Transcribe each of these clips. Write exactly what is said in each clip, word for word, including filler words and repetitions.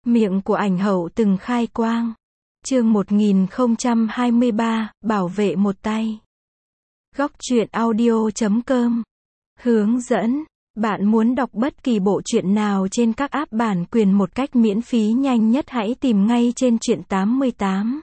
Miệng của ảnh hậu từng khai quang. Chương một nghìn không trăm hai mươi ba, bảo vệ một tay. Góc truyện audio chấm com. Hướng dẫn. Bạn muốn đọc bất kỳ bộ truyện nào trên các app bản quyền một cách miễn phí nhanh nhất, hãy tìm ngay trên truyện tám mươi tám.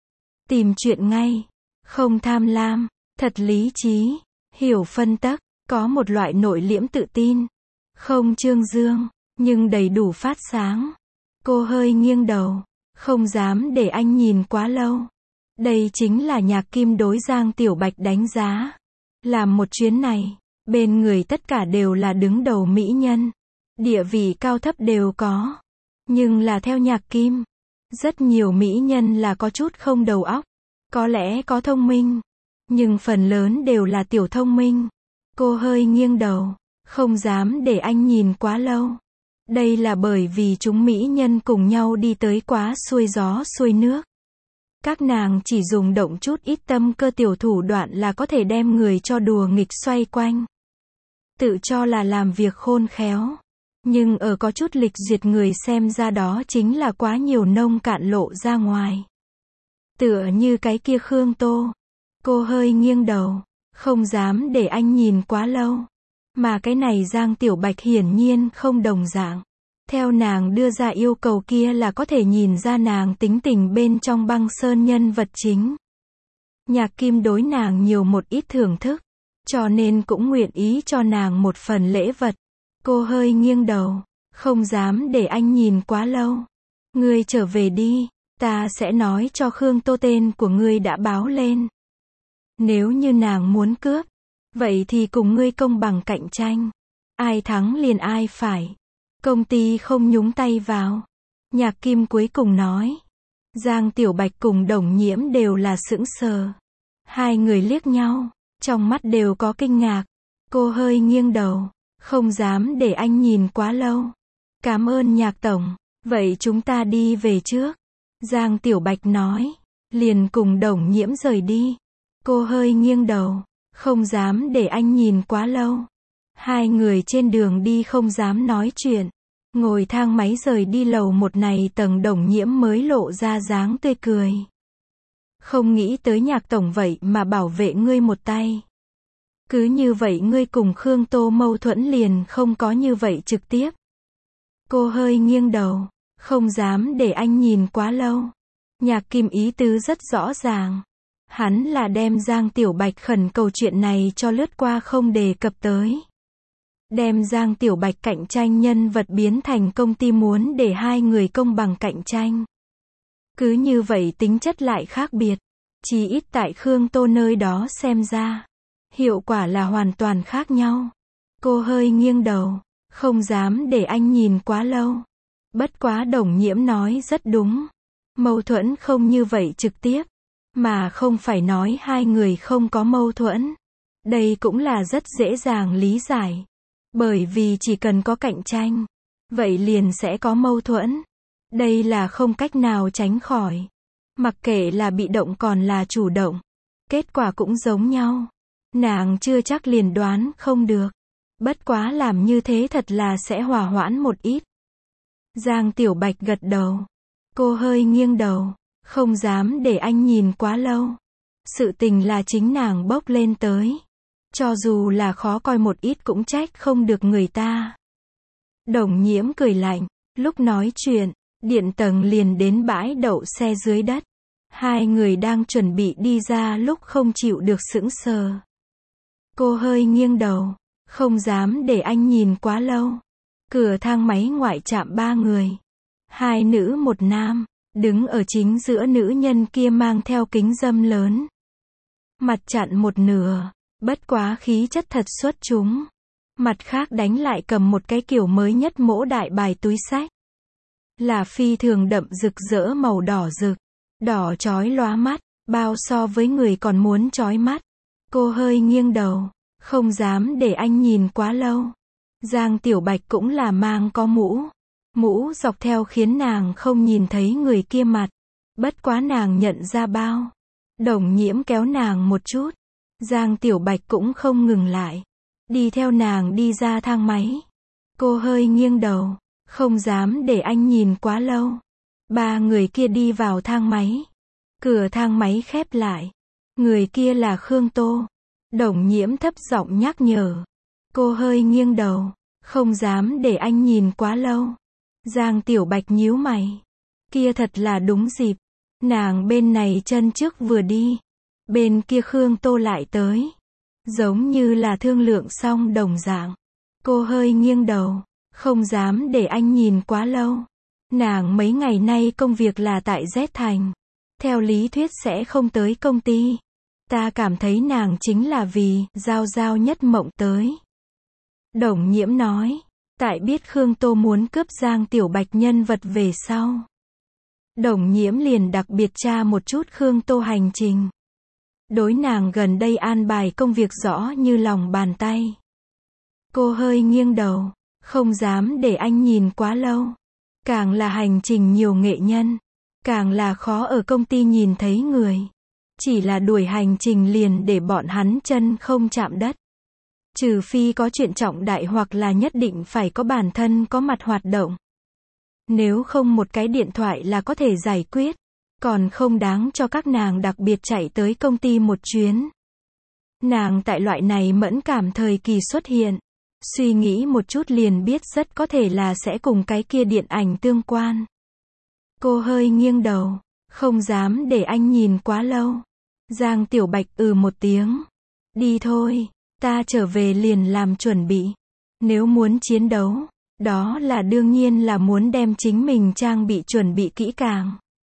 Tìm truyện ngay. Không tham lam, thật lý trí, hiểu phân tắc, có một loại nội liễm tự tin. Không trương dương, nhưng đầy đủ phát sáng. Cô hơi nghiêng đầu, không dám để anh nhìn quá lâu. Đây chính là Nhạc Kim đối Giang Tiểu Bạch đánh giá. Làm một chuyến này, bên người tất cả đều là đứng đầu mỹ nhân. Địa vị cao thấp đều có. Nhưng là theo Nhạc Kim, rất nhiều mỹ nhân là có chút không đầu óc. Có lẽ có thông minh, nhưng phần lớn đều là tiểu thông minh. Cô hơi nghiêng đầu, không dám để anh nhìn quá lâu. Đây là bởi vì chúng mỹ nhân cùng nhau đi tới quá xuôi gió xuôi nước. Các nàng chỉ dùng động chút ít tâm cơ tiểu thủ đoạn là có thể đem người cho đùa nghịch xoay quanh. Tự cho là làm việc khôn khéo. Nhưng ở có chút lịch duyệt người xem ra đó chính là quá nhiều nông cạn lộ ra ngoài. Tựa như cái kia Khương Tô. Cô hơi nghiêng đầu, không dám để anh nhìn quá lâu. Mà cái này Giang Tiểu Bạch hiển nhiên không đồng dạng. Theo nàng đưa ra yêu cầu kia là có thể nhìn ra nàng tính tình bên trong Băng Sơn nhân vật chính. Nhạc Kim đối nàng nhiều một ít thưởng thức, cho nên cũng nguyện ý cho nàng một phần lễ vật. Cô hơi nghiêng đầu, không dám để anh nhìn quá lâu. Ngươi trở về đi, ta sẽ nói cho Khương Tô tên của ngươi đã báo lên. Nếu như nàng muốn cướp, vậy thì cùng ngươi công bằng cạnh tranh. Ai thắng liền ai phải. Công ty không nhúng tay vào. Nhạc Kim cuối cùng nói. Giang Tiểu Bạch cùng Đồng Nhiễm đều là sững sờ. Hai người liếc nhau, trong mắt đều có kinh ngạc. Cô hơi nghiêng đầu, không dám để anh nhìn quá lâu. Cảm ơn Nhạc Tổng, vậy chúng ta đi về trước. Giang Tiểu Bạch nói, liền cùng Đồng Nhiễm rời đi. Cô hơi nghiêng đầu, không dám để anh nhìn quá lâu. Hai người trên đường đi không dám nói chuyện. Ngồi thang máy rời đi lầu một này tầng Đồng Nhiễm mới lộ ra dáng tươi cười. Không nghĩ tới Nhạc Tổng vậy mà bảo vệ ngươi một tay. Cứ như vậy ngươi cùng Khương Tô mâu thuẫn liền không có như vậy trực tiếp. Cô hơi nghiêng đầu, không dám để anh nhìn quá lâu. Nhạc Kim ý tứ rất rõ ràng. Hắn là đem Giang Tiểu Bạch khẩn cầu chuyện này cho lướt qua không đề cập tới. Đem Giang Tiểu Bạch cạnh tranh nhân vật biến thành công ty muốn để hai người công bằng cạnh tranh. Cứ như vậy tính chất lại khác biệt. Chỉ ít tại Khương Tô nơi đó xem ra. Hiệu quả là hoàn toàn khác nhau. Cô hơi nghiêng đầu, không dám để anh nhìn quá lâu. Bất quá Đồng Nhiễm nói rất đúng. Mâu thuẫn không như vậy trực tiếp. Mà không phải nói hai người không có mâu thuẫn. Đây cũng là rất dễ dàng lý giải. Bởi vì chỉ cần có cạnh tranh, vậy liền sẽ có mâu thuẫn. Đây là không cách nào tránh khỏi. Mặc kệ là bị động còn là chủ động. Kết quả cũng giống nhau. Nàng chưa chắc liền đoán không được. Bất quá làm như thế thật là sẽ hòa hoãn một ít. Giang Tiểu Bạch gật đầu. Cô hơi nghiêng đầu. Không dám để anh nhìn quá lâu. Sự tình là chính nàng bốc lên tới. Cho dù là khó coi một ít cũng trách không được người ta. Đồng Nhiễm cười lạnh. Lúc nói chuyện, điện tầng liền đến bãi đậu xe dưới đất. Hai người đang chuẩn bị đi ra lúc không chịu được sững sờ. Cô hơi nghiêng đầu. Không dám để anh nhìn quá lâu. Cửa thang máy ngoại trạm ba người. Hai nữ một nam. Đứng ở chính giữa nữ nhân kia mang theo kính râm lớn. Mặt chặn một nửa. Bất quá khí chất thật xuất chúng. Mặt khác đánh lại cầm một cái kiểu mới nhất mỗ đại bài túi xách. Là phi thường đậm rực rỡ màu đỏ rực. Đỏ chói lóa mắt. Bao so với người còn muốn chói mắt. Cô hơi nghiêng đầu. Không dám để anh nhìn quá lâu. Giang Tiểu Bạch cũng là mang có mũ. Mũ dọc theo khiến nàng không nhìn thấy người kia mặt. Bất quá nàng nhận ra bao. Đồng Nhiễm kéo nàng một chút. Giang Tiểu Bạch cũng không ngừng lại. Đi theo nàng đi ra thang máy. Cô hơi nghiêng đầu. không dám để anh nhìn quá lâu. Ba người kia đi vào thang máy. Cửa thang máy khép lại. Người kia là Khương Tô. Đồng Nhiễm thấp giọng nhắc nhở. Cô hơi nghiêng đầu, không dám để anh nhìn quá lâu. Giang Tiểu Bạch nhíu mày. Kia thật là đúng dịp. Nàng bên này chân trước vừa đi, bên kia Khương Tô lại tới. Giống như là thương lượng xong đồng dạng. Cô hơi nghiêng đầu, không dám để anh nhìn quá lâu. Nàng mấy ngày nay công việc là tại Z Thành. Theo lý thuyết sẽ không tới công ty. Ta cảm thấy nàng chính là vì giao giao nhất mộng tới. Đồng Nhiễm nói. Tại biết Khương Tô muốn cướp Giang Tiểu Bạch nhân vật về sau, Đồng Nhiễm liền đặc biệt tra một chút Khương Tô hành trình. Đối nàng gần đây an bài công việc rõ như lòng bàn tay. Cô hơi nghiêng đầu, không dám để anh nhìn quá lâu. Càng là hành trình nhiều nghệ nhân, càng là khó ở công ty nhìn thấy người. Chỉ là đuổi hành trình liền để bọn hắn chân không chạm đất. Trừ phi có chuyện trọng đại hoặc là nhất định phải có bản thân có mặt hoạt động. Nếu không một cái điện thoại là có thể giải quyết. Còn không đáng cho các nàng đặc biệt chạy tới công ty một chuyến. Nàng tại loại này mẫn cảm thời kỳ xuất hiện. Suy nghĩ một chút liền biết rất có thể là sẽ cùng cái kia điện ảnh tương quan. Cô hơi nghiêng đầu, không dám để anh nhìn quá lâu. Giang Tiểu Bạch ừ một tiếng. Đi thôi, ta trở về liền làm chuẩn bị. Nếu muốn chiến đấu, đó là đương nhiên là muốn đem chính mình trang bị chuẩn bị kỹ càng.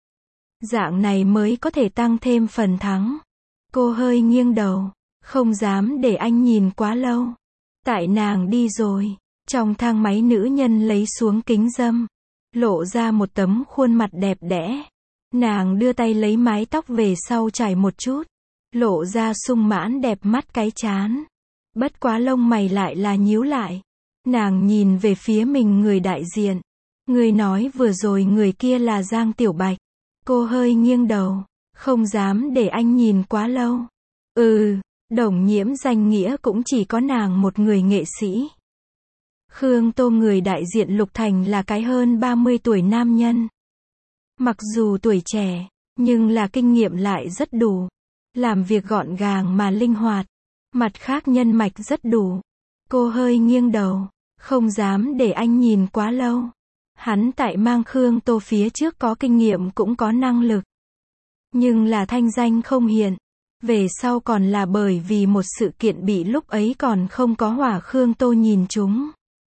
Dạng này mới có thể tăng thêm phần thắng. Cô hơi nghiêng đầu, không dám để anh nhìn quá lâu. Tại nàng đi rồi, trong thang máy nữ nhân lấy xuống kính râm, lộ ra một tấm khuôn mặt đẹp đẽ. Nàng đưa tay lấy mái tóc về sau chải một chút, lộ ra sung mãn đẹp mắt cái trán. Bất quá lông mày lại là nhíu lại. Nàng nhìn về phía mình người đại diện. Người nói vừa rồi người kia là Giang Tiểu Bạch. Cô hơi nghiêng đầu, không dám để anh nhìn quá lâu. Ừ, Đồng Nhiễm danh nghĩa cũng chỉ có nàng một người nghệ sĩ. Khương Tô người đại diện Lục Thành là cái hơn ba mươi tuổi nam nhân. Mặc dù tuổi trẻ, nhưng là kinh nghiệm lại rất đủ. Làm việc gọn gàng mà linh hoạt. Mặt khác nhân mạch rất đủ. Cô hơi nghiêng đầu, không dám để anh nhìn quá lâu. Hắn tại mang Khương Tô phía trước có kinh nghiệm cũng có năng lực. Nhưng là thanh danh không hiện. Về sau còn là bởi vì một sự kiện bị lúc ấy còn không có hỏa Khương Tô nhìn chúng.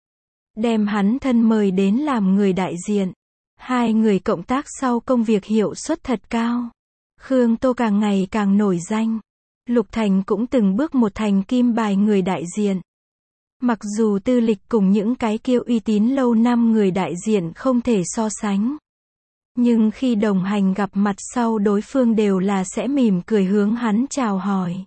Đem hắn thân mời đến làm người đại diện. Hai người cộng tác sau công việc hiệu suất thật cao. Khương Tô càng ngày càng nổi danh. Lục Thành cũng từng bước một thành kim bài người đại diện. Mặc dù tư lịch cùng những cái kia uy tín lâu năm người đại diện không thể so sánh. Nhưng khi đồng hành gặp mặt sau đối phương đều là sẽ mỉm cười hướng hắn chào hỏi.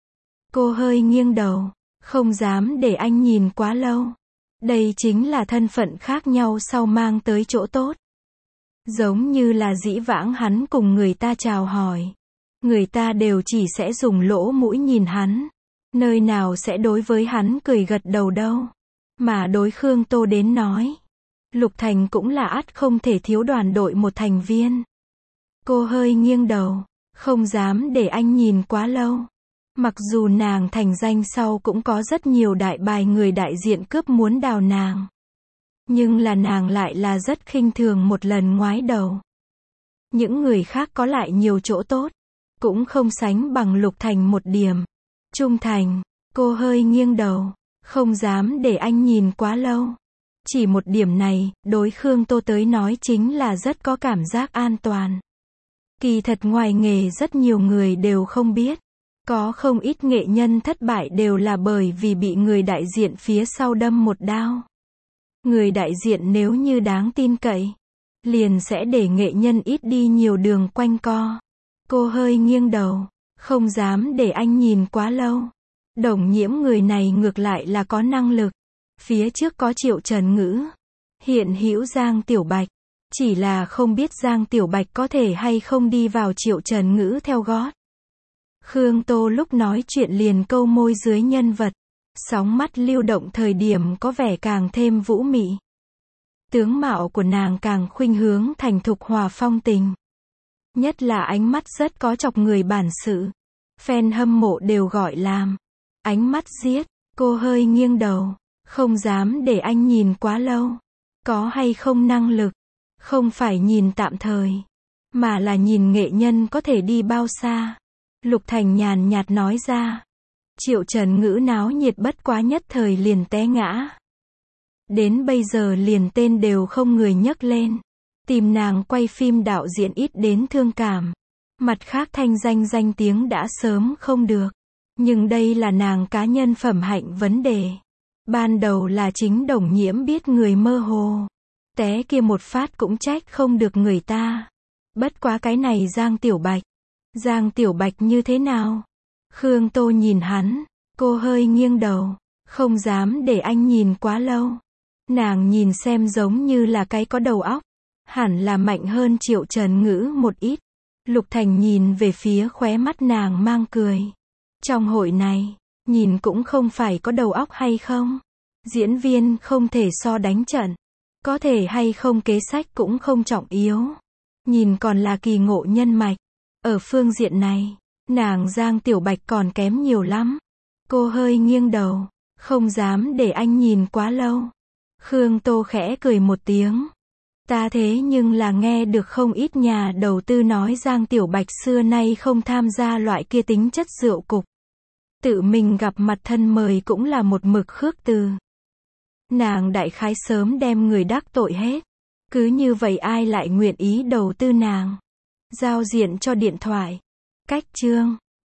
Cô hơi nghiêng đầu, không dám để anh nhìn quá lâu. Đây chính là thân phận khác nhau sau mang tới chỗ tốt. Giống như là dĩ vãng hắn cùng người ta chào hỏi. Người ta đều chỉ sẽ dùng lỗ mũi nhìn hắn. Nơi nào sẽ đối với hắn cười gật đầu đâu. Mà đối Khương Tô đến nói. Lục Thành cũng là ắt không thể thiếu đoàn đội một thành viên. Cô hơi nghiêng đầu, không dám để anh nhìn quá lâu. Mặc dù nàng thành danh sau cũng có rất nhiều đại bài người đại diện cướp muốn đào nàng. Nhưng là nàng lại là rất khinh thường một lần ngoái đầu. Những người khác có lại nhiều chỗ tốt, cũng không sánh bằng Lục Thành một điểm. Trung thành, cô hơi nghiêng đầu, không dám để anh nhìn quá lâu. Chỉ một điểm này, đối Khương Tô tới nói chính là rất có cảm giác an toàn. Kỳ thật ngoài nghề rất nhiều người đều không biết. Có không ít nghệ nhân thất bại đều là bởi vì bị người đại diện phía sau đâm một đao. Người đại diện nếu như đáng tin cậy, liền sẽ để nghệ nhân ít đi nhiều đường quanh co. Cô hơi nghiêng đầu, không dám để anh nhìn quá lâu. Đồng Nhiễm người này ngược lại là có năng lực. Phía trước có Triệu Trần Ngữ, hiện hữu Giang Tiểu Bạch. Chỉ là không biết Giang Tiểu Bạch có thể hay không đi vào Triệu Trần Ngữ theo gót. Khương Tô lúc nói chuyện liền câu môi dưới nhân vật. Sóng mắt lưu động thời điểm có vẻ càng thêm vũ mị. Tướng mạo của nàng càng khuynh hướng thành thục hòa phong tình. Nhất là ánh mắt rất có chọc người bản sự. Fan hâm mộ đều gọi làm ánh mắt giết. Cô hơi nghiêng đầu, không dám để anh nhìn quá lâu. Có hay không năng lực, không phải nhìn tạm thời, mà là nhìn nghệ nhân có thể đi bao xa. Lục Thành nhàn nhạt nói ra. Triệu Trần Ngữ náo nhiệt bất quá nhất thời liền té ngã. Đến bây giờ liền tên đều không người nhấc lên. Tìm nàng quay phim đạo diễn ít đến thương cảm. Mặt khác thanh danh danh tiếng đã sớm không được. Nhưng đây là nàng cá nhân phẩm hạnh vấn đề. Ban đầu là chính Đồng Nhiễm biết người mơ hồ. Té kia một phát cũng trách không được người ta. Bất quá cái này Giang Tiểu Bạch. Giang Tiểu Bạch như thế nào? Khương Tô nhìn hắn. Cô hơi nghiêng đầu. Không dám để anh nhìn quá lâu. Nàng nhìn xem giống như là cái có đầu óc. Hẳn là mạnh hơn Triệu Trần Ngữ một ít. Lục Thành nhìn về phía khóe mắt nàng mang cười. Trong hội này, nhìn cũng không phải có đầu óc hay không. Diễn viên không thể so đánh trận. Có thể hay không kế sách cũng không trọng yếu. Nhìn còn là kỳ ngộ nhân mạch. Ở phương diện này, nàng Giang Tiểu Bạch còn kém nhiều lắm. Cô hơi nghiêng đầu, không dám để anh nhìn quá lâu. Khương Tô khẽ cười một tiếng. Ta thế nhưng là nghe được không ít nhà đầu tư nói Giang Tiểu Bạch xưa nay không tham gia loại kia tính chất rượu cục. Tự mình gặp mặt thân mời cũng là một mực khước từ. Nàng đại khái sớm đem người đắc tội hết. Cứ như vậy ai lại nguyện ý đầu tư nàng. Giao diện cho điện thoại. Cách chương.